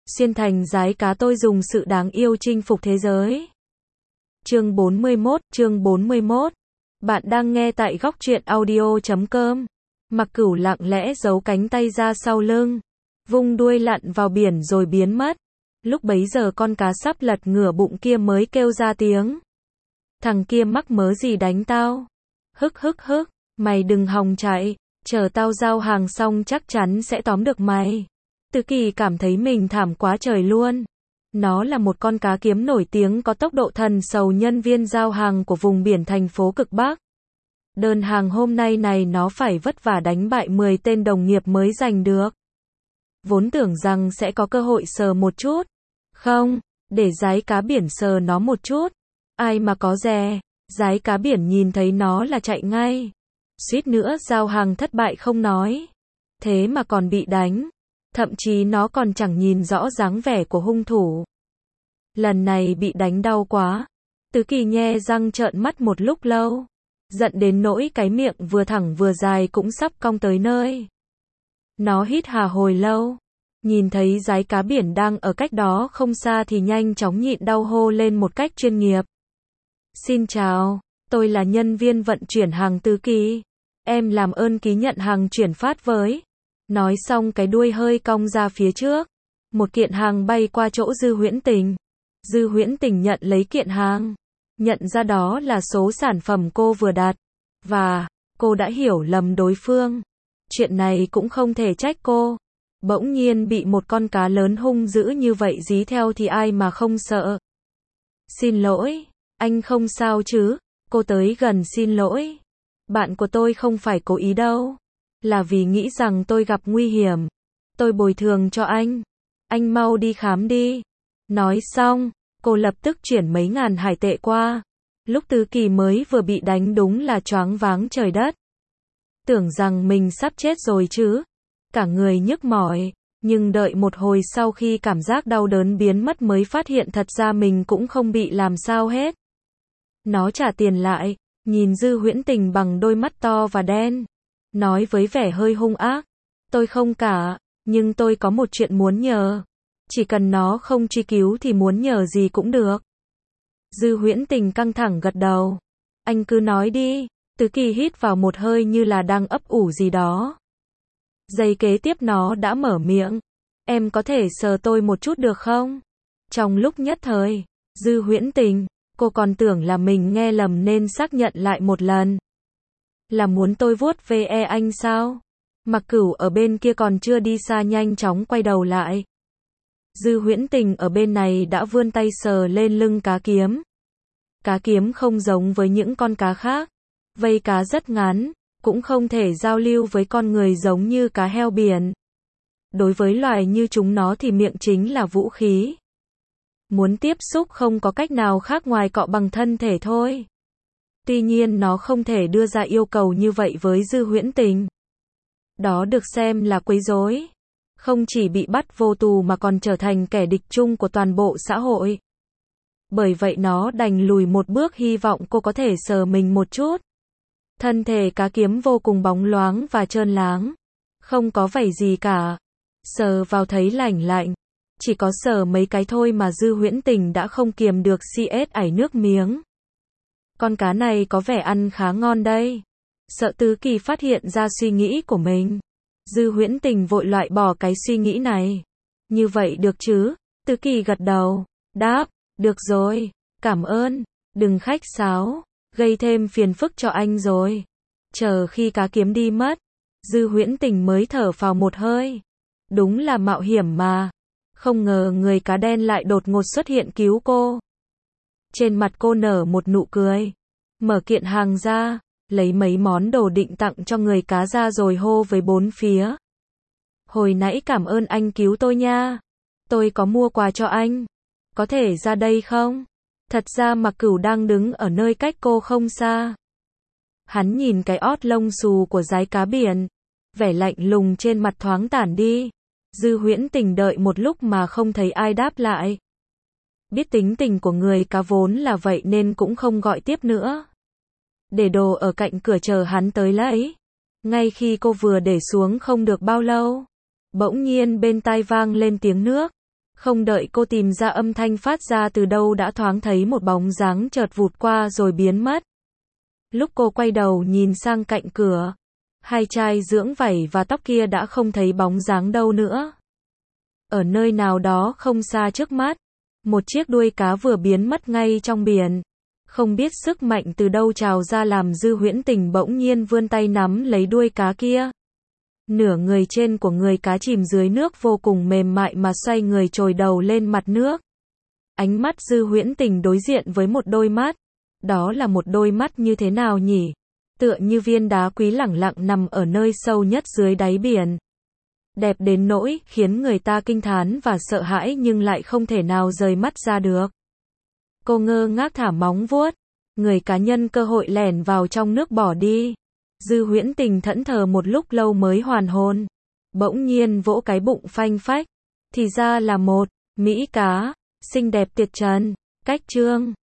Xuyên thành giái cá tôi dùng sự đáng yêu chinh phục thế giới. Chương 41. Bạn đang nghe tại góc truyện audio.com. Mặc Cửu lặng lẽ giấu cánh tay ra sau lưng, vung đuôi lặn vào biển rồi biến mất. Lúc bấy giờ con cá sắp lật ngửa bụng kia mới kêu ra tiếng. Thằng kia mắc mớ gì đánh tao? Hức, mày đừng hòng chạy, chờ tao giao hàng xong chắc chắn sẽ tóm được mày. Từ Kỳ cảm thấy mình thảm quá trời luôn. Nó là một con cá kiếm nổi tiếng có tốc độ thần sầu, nhân viên giao hàng của vùng biển thành phố cực Bắc. Đơn hàng hôm nay này nó phải vất vả đánh bại 10 tên đồng nghiệp mới giành được. Vốn tưởng rằng sẽ có cơ hội sờ một chút. Không, để giái cá biển sờ nó một chút. Ai mà có dè, giái cá biển nhìn thấy nó là chạy ngay. Suýt nữa giao hàng thất bại không nói. Thế mà còn bị đánh. Thậm chí nó còn chẳng nhìn rõ dáng vẻ của hung thủ. Lần này bị đánh đau quá. Từ Kỳ nhe răng trợn mắt một lúc lâu. Giận đến nỗi cái miệng vừa thẳng vừa dài cũng sắp cong tới nơi. Nó hít hà hồi lâu. Nhìn thấy giái cá biển đang ở cách đó không xa thì nhanh chóng nhịn đau hô lên một cách chuyên nghiệp. Xin chào, tôi là nhân viên vận chuyển hàng Từ Kỳ. Em làm ơn ký nhận hàng chuyển phát với. Nói xong cái đuôi hơi cong ra phía trước. Một kiện hàng bay qua chỗ Dư Huyễn Tình. Dư Huyễn Tình nhận lấy kiện hàng. Nhận ra đó là số sản phẩm cô vừa đặt. Và, cô đã hiểu lầm đối phương. Chuyện này cũng không thể trách cô. Bỗng nhiên bị một con cá lớn hung dữ như vậy dí theo thì ai mà không sợ. Xin lỗi, anh không sao chứ? Cô tới gần xin lỗi. Bạn của tôi không phải cố ý đâu. Là vì nghĩ rằng tôi gặp nguy hiểm. Tôi bồi thường cho anh. Anh mau đi khám đi. Nói xong, cô lập tức chuyển mấy ngàn hải tệ qua. Lúc Từ Kỳ mới vừa bị đánh đúng là choáng váng trời đất. Tưởng rằng mình sắp chết rồi chứ. Cả người nhức mỏi. Nhưng đợi một hồi sau khi cảm giác đau đớn biến mất mới phát hiện thật ra mình cũng không bị làm sao hết. Nó trả tiền lại, nhìn Dư Huyễn Tình bằng đôi mắt to và đen. Nói với vẻ hơi hung ác. Tôi không cả, nhưng tôi có một chuyện muốn nhờ. Chỉ cần nó không truy cứu thì muốn nhờ gì cũng được. Dư Huyễn Tình căng thẳng gật đầu. Anh cứ nói đi. Từ Kỳ hít vào một hơi như là đang ấp ủ gì đó. Giây kế tiếp nó đã mở miệng. Em có thể sờ tôi một chút được không? Trong lúc nhất thời, Dư Huyễn Tình, cô còn tưởng là mình nghe lầm nên xác nhận lại một lần. Là muốn tôi vuốt ve anh sao? Mặc Cửu ở bên kia còn chưa đi xa nhanh chóng quay đầu lại. Dư Huyễn Tình ở bên này đã vươn tay sờ lên lưng cá kiếm. Cá kiếm không giống với những con cá khác. Vây cá rất ngắn, cũng không thể giao lưu với con người giống như cá heo biển. Đối với loài như chúng nó thì miệng chính là vũ khí. Muốn tiếp xúc không có cách nào khác ngoài cọ bằng thân thể thôi. Tuy nhiên nó không thể đưa ra yêu cầu như vậy với Dư Huyễn Tình. Đó được xem là quấy rối. Không chỉ bị bắt vô tù mà còn trở thành kẻ địch chung của toàn bộ xã hội. Bởi vậy nó đành lùi một bước hy vọng cô có thể sờ mình một chút. Thân thể cá kiếm vô cùng bóng loáng và trơn láng. Không có vảy gì cả. Sờ vào thấy lành lạnh. Chỉ có sờ mấy cái thôi mà Dư Huyễn Tình đã không kiềm được ảy nước miếng. Con cá này có vẻ ăn khá ngon đây. Sợ Từ Kỳ phát hiện ra suy nghĩ của mình. Dư Huyễn Tình vội loại bỏ cái suy nghĩ này. Như vậy được chứ? Từ Kỳ gật đầu. Đáp, được rồi, cảm ơn. Đừng khách sáo, gây thêm phiền phức cho anh rồi. Chờ khi cá kiếm đi mất, Dư Huyễn Tình mới thở phào một hơi. Đúng là mạo hiểm mà. Không ngờ người cá đen lại đột ngột xuất hiện cứu cô. Trên mặt cô nở một nụ cười. Mở kiện hàng ra, lấy mấy món đồ định tặng cho người cá ra rồi hô với bốn phía. Hồi nãy cảm ơn anh cứu tôi nha. Tôi có mua quà cho anh. Có thể ra đây không? Thật ra Mặc Cửu đang đứng ở nơi cách cô không xa. Hắn nhìn cái ót lông xù của giái cá biển. Vẻ lạnh lùng trên mặt thoáng tản đi. Dư Huyễn Tình đợi một lúc mà không thấy ai đáp lại. Biết tính tình của người cá vốn là vậy nên cũng không gọi tiếp nữa. Để đồ ở cạnh cửa chờ hắn tới lấy. Ngay khi cô vừa để xuống không được bao lâu, bỗng nhiên bên tai vang lên tiếng nước. Không đợi cô tìm ra âm thanh phát ra từ đâu đã thoáng thấy một bóng dáng chợt vụt qua rồi biến mất. Lúc cô quay đầu nhìn sang cạnh cửa, hai chai dưỡng vảy và tóc kia đã không thấy bóng dáng đâu nữa. Ở nơi nào đó không xa trước mắt, một chiếc đuôi cá vừa biến mất ngay trong biển. Không biết sức mạnh từ đâu trào ra làm Dư Huyễn Tình bỗng nhiên vươn tay nắm lấy đuôi cá kia. Nửa người trên của người cá chìm dưới nước vô cùng mềm mại mà xoay người trồi đầu lên mặt nước. Ánh mắt Dư Huyễn Tình đối diện với một đôi mắt. Đó là một đôi mắt như thế nào nhỉ? Tựa như viên đá quý lẳng lặng nằm ở nơi sâu nhất dưới đáy biển. Đẹp đến nỗi khiến người ta kinh thán và sợ hãi nhưng lại không thể nào rời mắt ra được. Cô ngơ ngác thả móng vuốt. Người cá nhân cơ hội lẻn vào trong nước bỏ đi. Dư Huyễn Tình thẫn thờ một lúc lâu mới hoàn hồn. Bỗng nhiên vỗ cái bụng phanh phách. Thì ra là một Mỹ cá xinh đẹp tuyệt trần. Cách chương